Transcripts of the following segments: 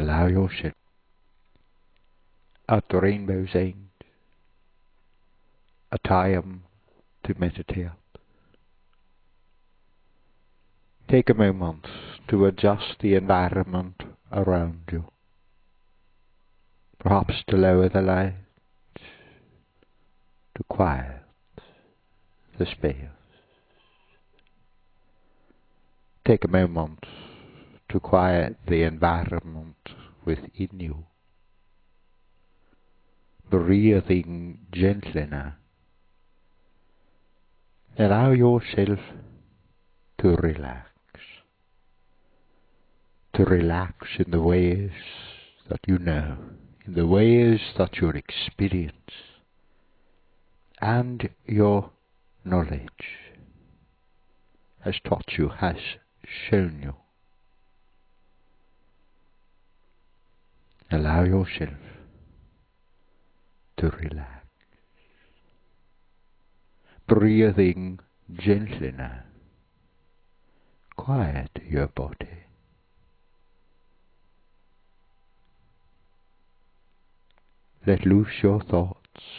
Allow yourself at the rainbow's end, a time to meditate. Take a moment to adjust the environment around you. Perhaps to lower the light, to quiet the space. Take a moment to quiet the environment within you. Breathing gently now. Allow yourself to relax. To relax in the ways that you know, in the ways that your experience and your knowledge has taught you, has shown you. Allow yourself to relax. Breathing gently now. Quiet your body. Let loose your thoughts.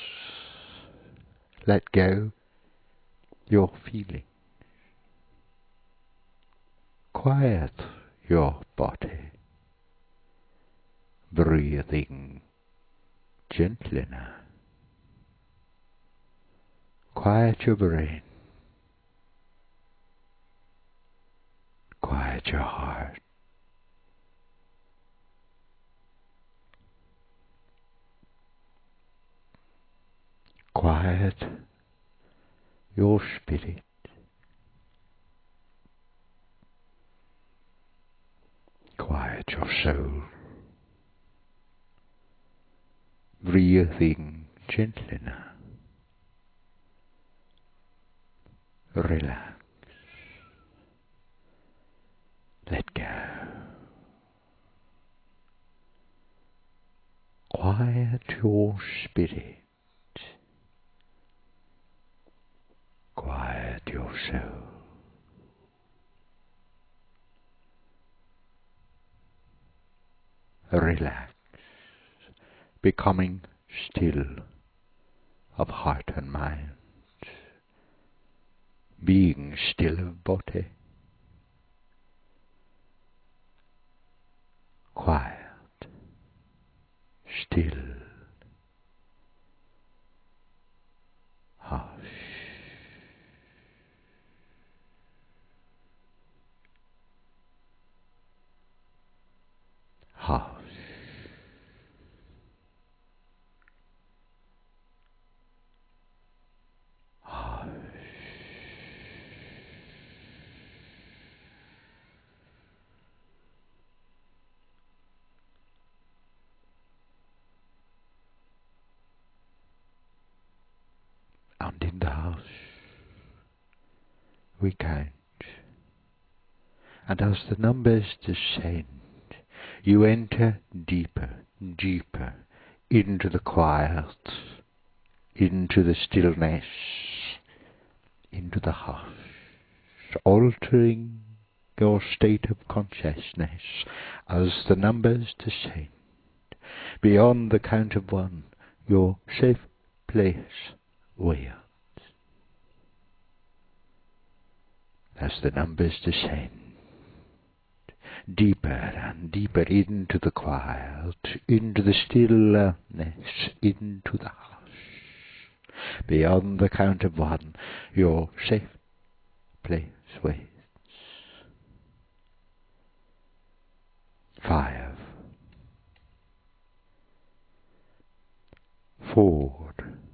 Let go your feelings. Quiet your body. Breathing gently now. Quiet your brain. Quiet your heart. Quiet your spirit. Quiet your soul. Breathing gently now. Relax. Let go. Quiet your spirit. Quiet your soul. Relax, becoming still of heart and mind, being still of body. Quiet, still, hush. Hush. Hush. And in the house we count, and as the numbers descend, you enter deeper, deeper into the quiet, into the stillness, into the hush, altering your state of consciousness as the numbers descend. Beyond the count of one, your safe place waits. As the numbers descend, deeper and deeper into the quiet, into the stillness, into the hush. Beyond the count of one, your safe place waits. 5, 4,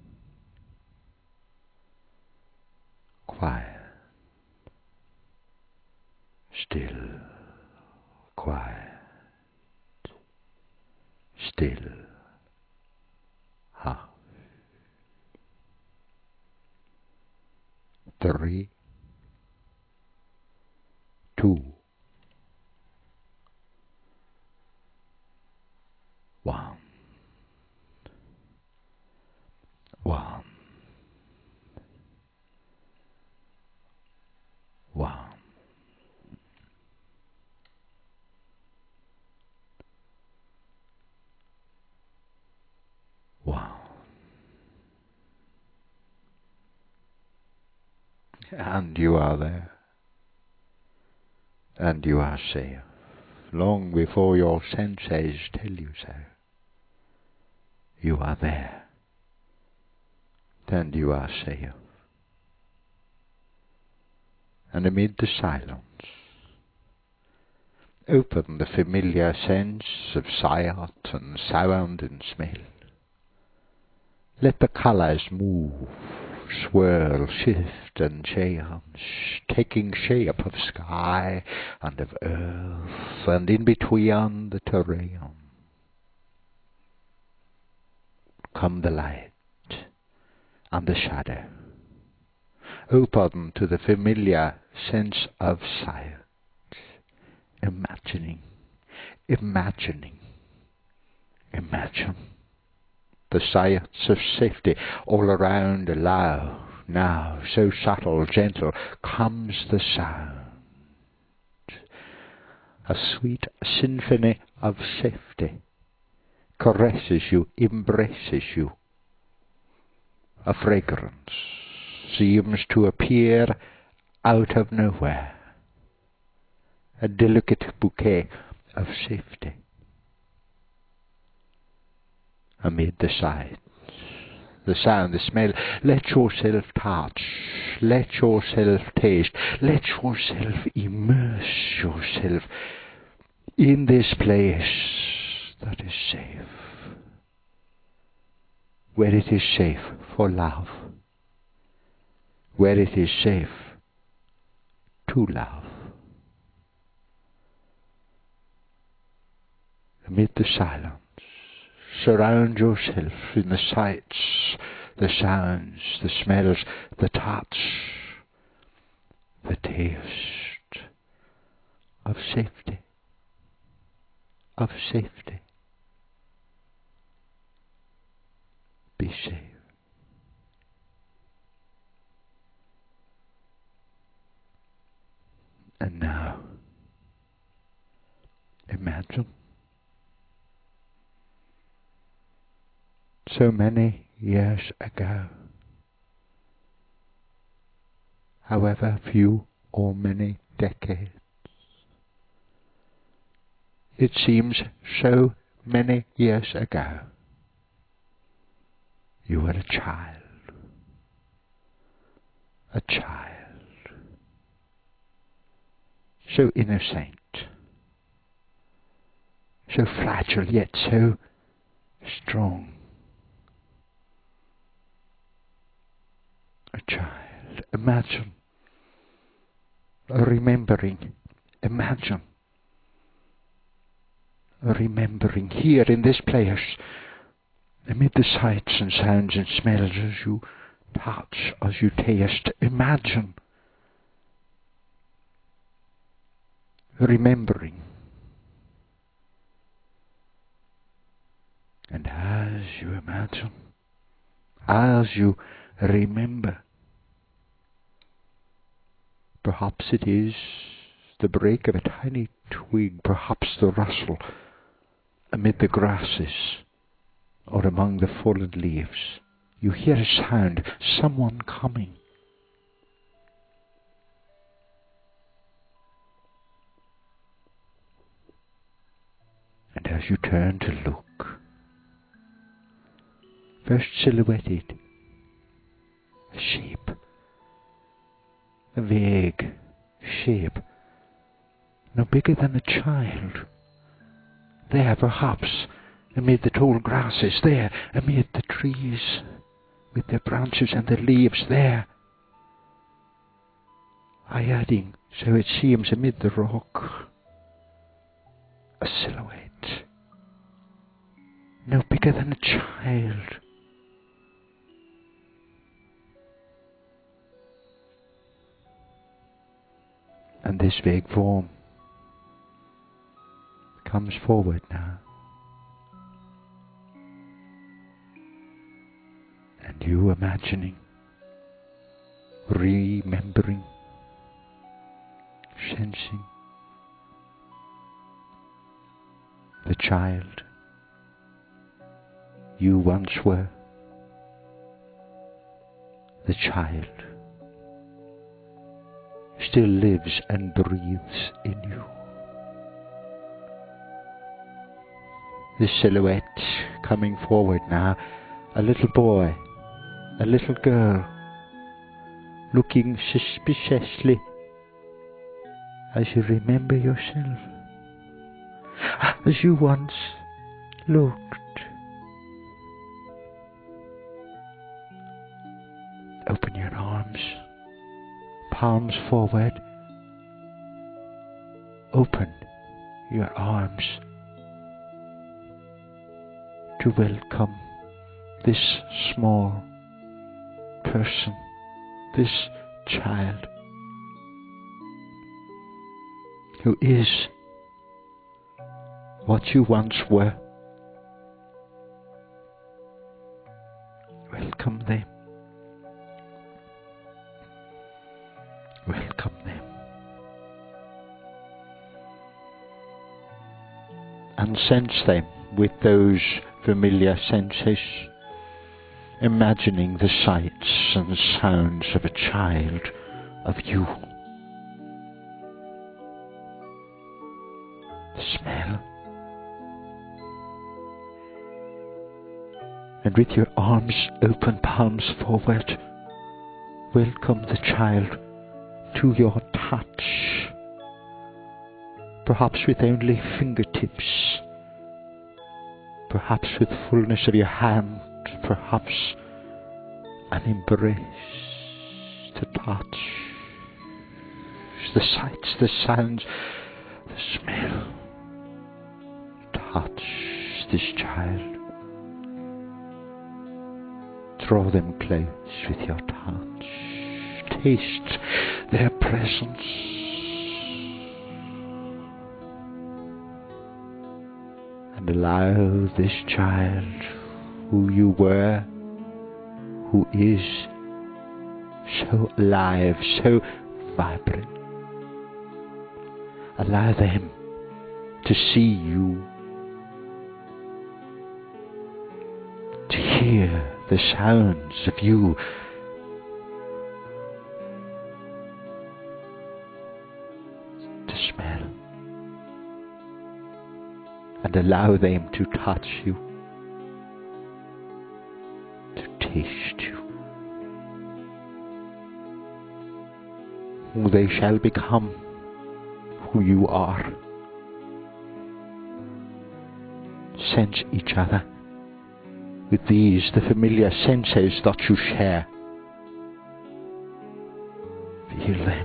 quiet, still, quiet, still, hush. 3, 2, 1, 1, 1. and you are there, and you are safe, long before your senses tell you so. You are there, and you are safe. And amid the silence, open the familiar sense of sight and sound and smell. Let the colours move, swirl, shift and change, taking shape of sky and of earth, and in between the terrain. Come the light and the shadow, open to the familiar sense of sight, imagining, imagine the sights of safety all around. Allow now, so subtle, gentle, comes the sound, a sweet symphony of safety, caresses you, embraces you. A fragrance seems to appear out of nowhere, a delicate bouquet of safety. Amid the sights, the sound, the smell, let yourself touch, let yourself taste, let yourself immerse yourself in this place that is safe, where it is safe for love, where it is safe to love. Amid the silence, surround yourself in the sights, the sounds, the smells, the touch, the taste of safety, of safety. Be safe. And now, imagine so many years ago, however few or many decades, it seems so many years ago, you were a child, so innocent, so fragile yet so strong. A child. Imagine remembering, imagine remembering here in this place, amid the sights and sounds and smells, as you touch, as you taste, imagine remembering. And as you imagine, as you remember, perhaps it is the break of a tiny twig, perhaps the rustle amid the grasses or among the fallen leaves. You hear a sound, someone coming. And as you turn to look, first silhouetted, a shape, a vague shape, no bigger than a child. There, perhaps, amid the tall grasses, there, amid the trees, with their branches and their leaves, there, hiding, so it seems, amid the rock, a silhouette, no bigger than a child. And this vague form comes forward now, and you imagining, remembering, sensing the child you once were, the child still lives and breathes in you. The silhouette coming forward now, a little boy, a little girl, looking suspiciously as you remember yourself, as you once looked. Open your arms, palms forward. Open your arms to welcome this small person, this child, who is what you once were. Welcome them. Welcome them. And sense them with those familiar senses, imagining the sights and sounds of a child of you. The smell. And with your arms open, palms forward, welcome the child to your touch, perhaps with only fingertips, perhaps with fullness of your hand, perhaps an embrace, to touch the sights, the sounds, the smell. Touch this child. Draw them close with your touch. Taste their presence. And allow this child, who you were, who is so alive, so vibrant, allow them to see you, to hear the sounds of you, to smell, and allow them to touch you, to taste you. Who they shall become, who you are. Sense each other with these, the familiar senses that you share. Feel them.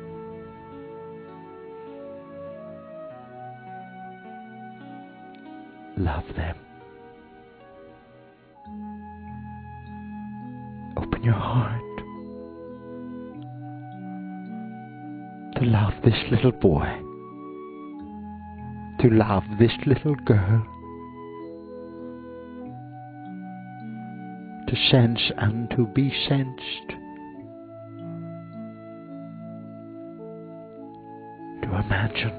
Love them. Open your heart to love this little boy, to love this little girl, to sense and to be sensed, to imagine,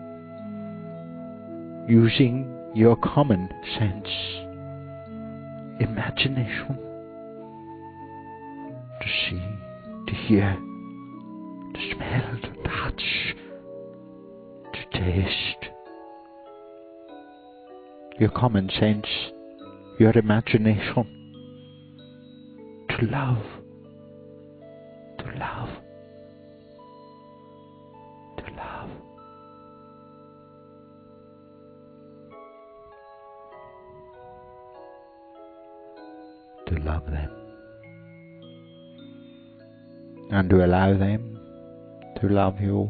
using your common sense, imagination, to see, to hear, to smell, to touch, to taste. Your common sense, your imagination, to love, to love, to love. To love them, and to allow them to love you.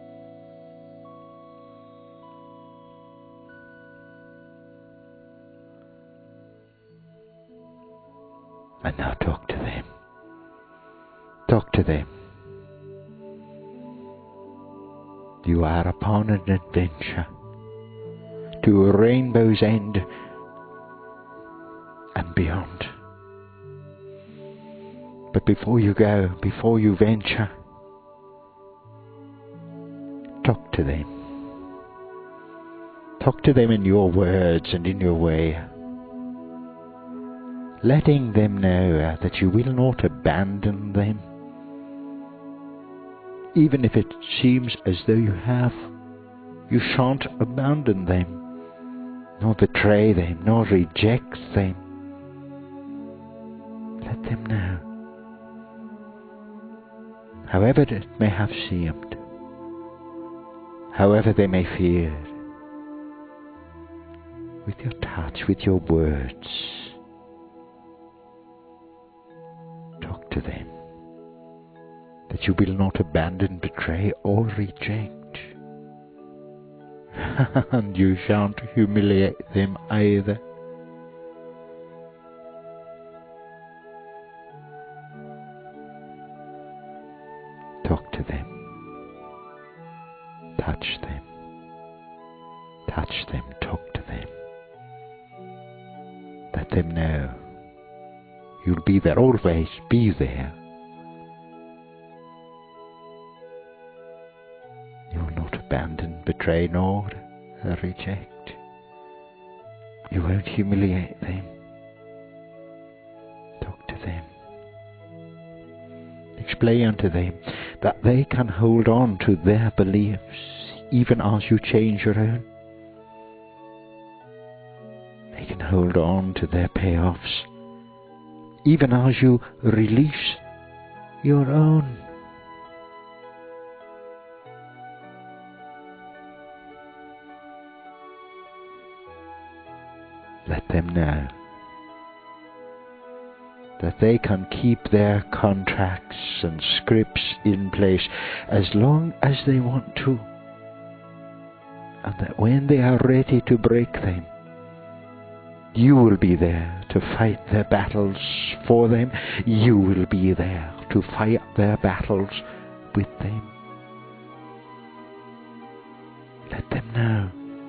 And now talk to them. Talk to them. You are upon an adventure to a rainbow's end and beyond. But before you go, before you venture, talk to them. Talk to them in your words and in your way, letting them know that you will not abandon them. Even if it seems as though you have, you shan't abandon them, nor betray them, nor reject them. Let them know. However it may have seemed, however they may feel, with your touch, with your words, talk to them, that you will not abandon, betray, or reject. And you shan't humiliate them either. Talk to them. Touch them. Touch them. Talk to them. Let them know you'll be there, always be there. You will not abandon, betray, nor reject. You won't humiliate them. Talk to them. Explain unto them that they can hold on to their beliefs even as you change your own. They can hold on to their payoffs even as you release your own. Let them know that they can keep their contracts and scripts in place as long as they want to, and that when they are ready to break them, you will be there to fight their battles for them. You will be there to fight their battles with them. Let them know.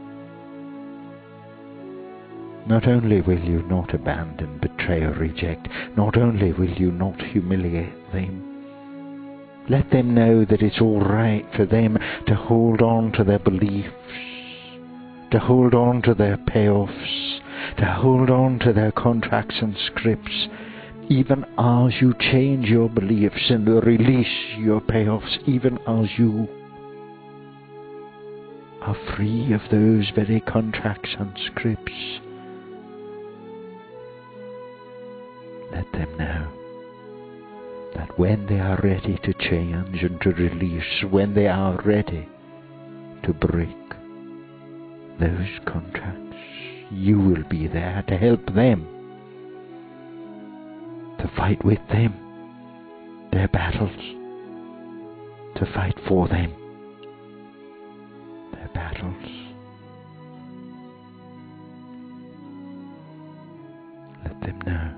Not only will you not abandon, betray, or reject, not only will you not humiliate them, let them know that it's all right for them to hold on to their beliefs, to hold on to their payoffs, to hold on to their contracts and scripts, even as you change your beliefs and release your payoffs, even as you are free of those very contracts and scripts. Let them know that when they are ready to change and to release, when they are ready to break those contracts, you will be there to help them, to fight with them their battles, to fight for them their battles. Let them know.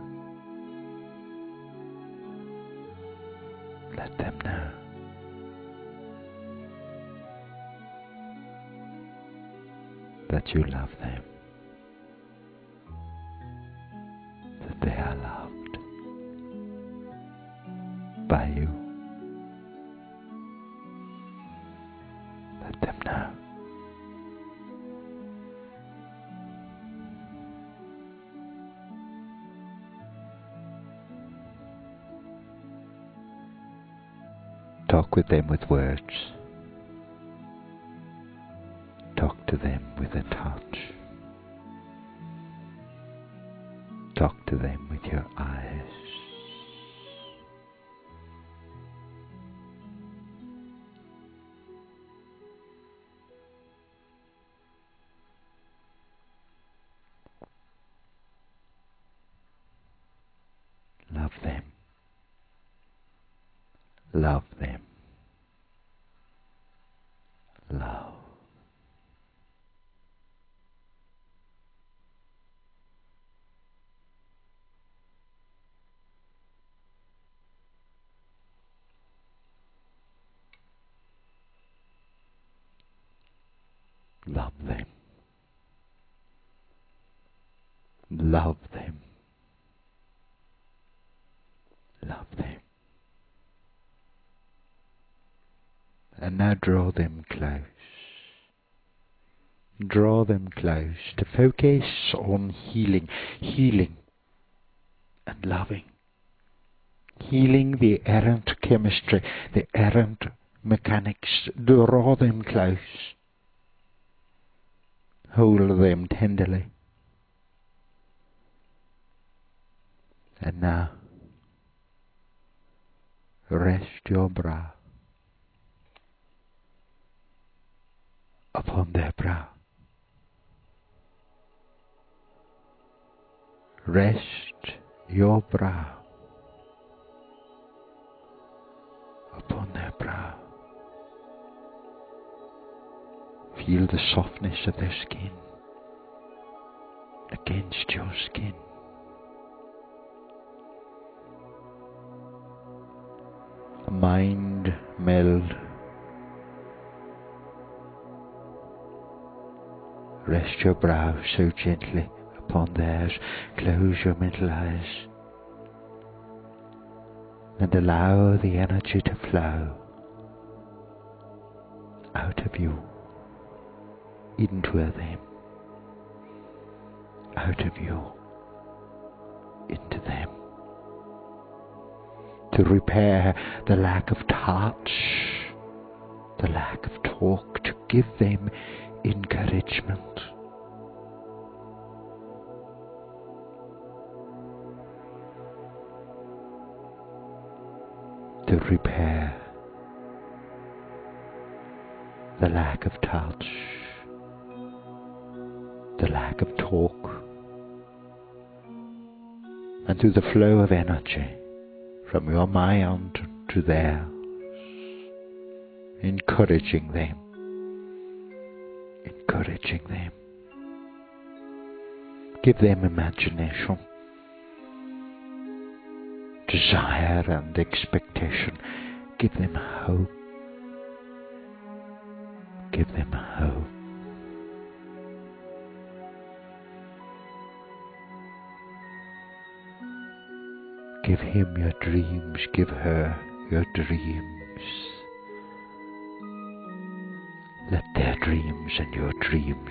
Let them know. That you love them. That they are loved by you. Let them know. Talk with them with words. Talk to them with a touch. Talk to them with your eyes. Love them. Love them. Love. Love them. Love them. Love them. And now draw them close. Draw them close to focus on healing, healing and loving. Healing the errant chemistry, the errant mechanics, draw them close, hold them tenderly. And now, rest your brow upon their brow. Rest your brow upon their brow. Feel the softness of their skin against your skin. A mind meld. Rest your brow so gently upon theirs. Close your mental eyes and allow the energy to flow out of you, into them, out of you, into them. To repair the lack of touch, the lack of talk, to give them encouragement. To repair the lack of touch, the lack of talk, and through the flow of energy from your mind to theirs, encouraging them, encouraging them. Give them imagination, desire and expectation. Give them hope. Give them hope. Give him your dreams, give her your dreams. Let their dreams and your dreams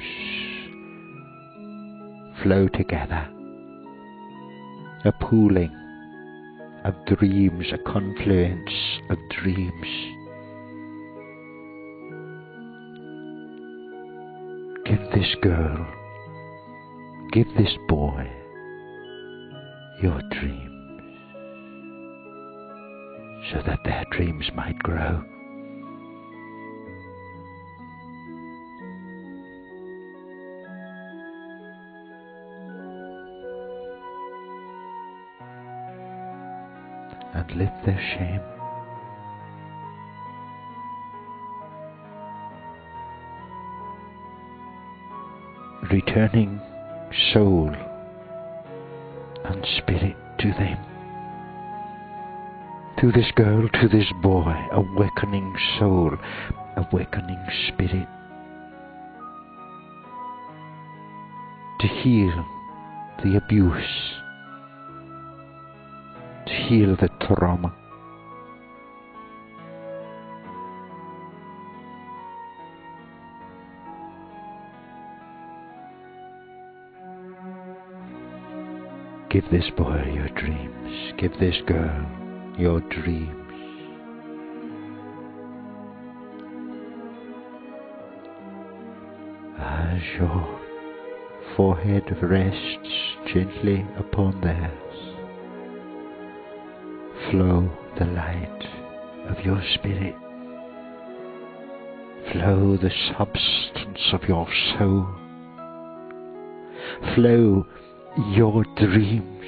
flow together, a pooling of dreams, a confluence of dreams. Give this girl, give this boy your dreams, so that their dreams might grow. And lift their shame. Returning soul and spirit to them. To this girl, to this boy, awakening soul, awakening spirit. To heal the abuse, to heal the trauma. Give this boy your dreams, give this girl your dreams. As your forehead rests gently upon theirs, flow the light of your spirit, flow the substance of your soul, flow your dreams,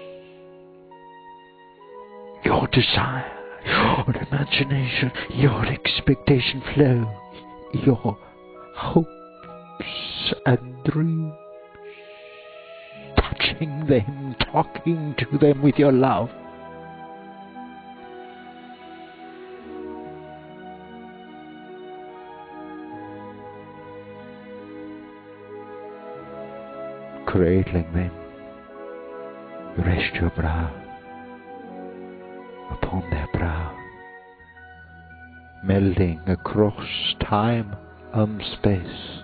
your desire, your imagination, your expectation, flow your hopes and dreams, touching them, talking to them with your love. Cradling them, rest your brow upon their brow, melding across time and space.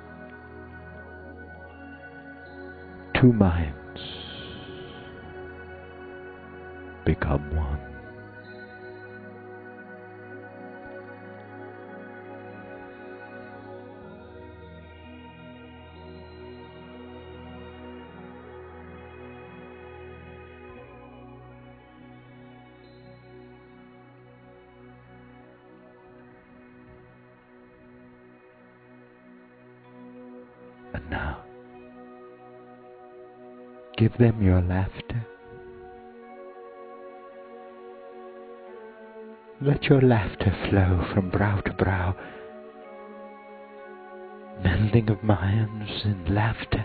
Two minds become one. And now, give them your laughter. Let your laughter flow from brow to brow, melding of minds in laughter.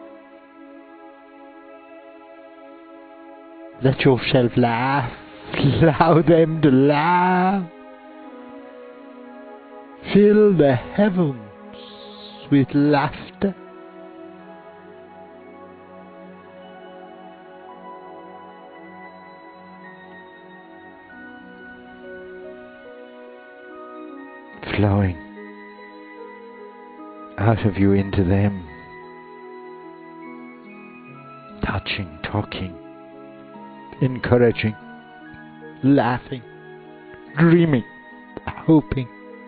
Let yourself laugh, allow them to laugh. Fill the heavens with laughter. Flowing out of you into them, touching, talking, encouraging, laughing, dreaming, hoping,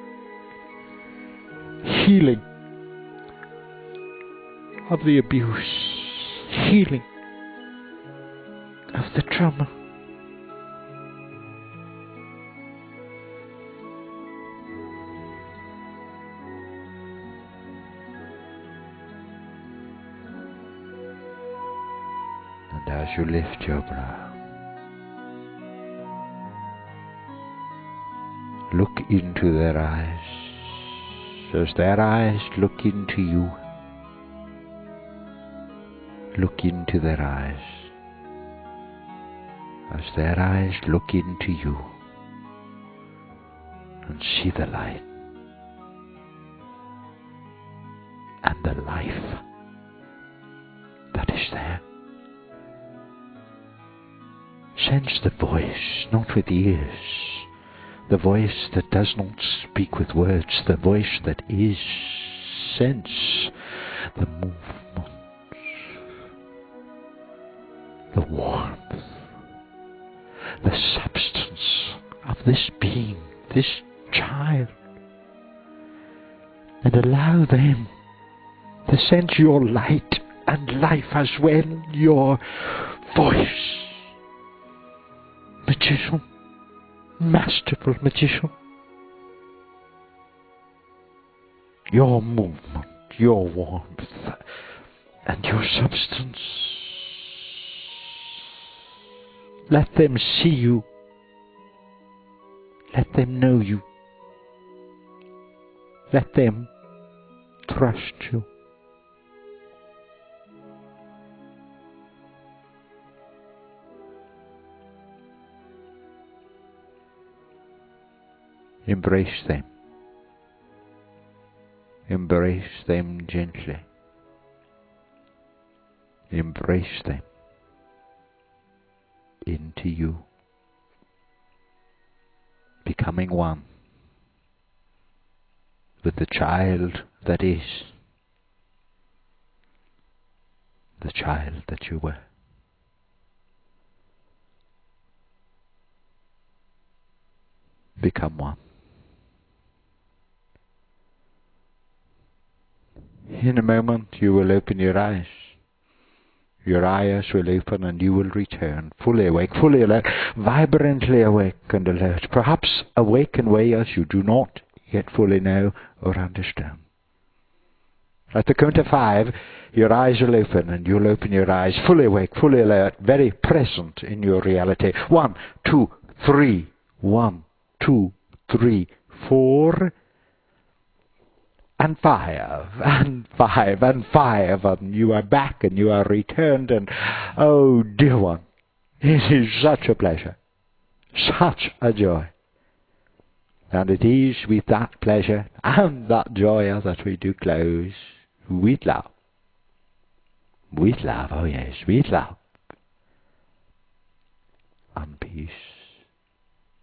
healing of the abuse, healing of the trauma. And as you lift your brow, look into their eyes, as their eyes look into you. Look into their eyes, as their eyes look into you, and see the light and the life that is there. Sense the voice, not with ears, the voice that does not speak with words, the voice that is. Sense the movement, the warmth, the substance of this being, this child, and allow them to sense your light and life as well, your voice. Magician, masterful magician. Your movement, your warmth, and your substance. Let them see you. Let them know you. Let them trust you. Embrace them. Embrace them gently. Embrace them into you, becoming one with the child that is, the child that you were. Become one. In a moment you will open your eyes. Your eyes will open and you will return, fully awake, fully alert, vibrantly awake and alert, perhaps awake in ways you do not yet fully know or understand. At the count of 5, your eyes will open and you'll open your eyes, fully awake, fully alert, very present in your reality. 1, 2, 3. 1, 2, 3, 4. And 5, and 5, and 5, and you are back, and you are returned, and oh, dear one, it is such a pleasure, such a joy. And it is with that pleasure and that joy that we do close with love. With love, oh yes, with love. And peace.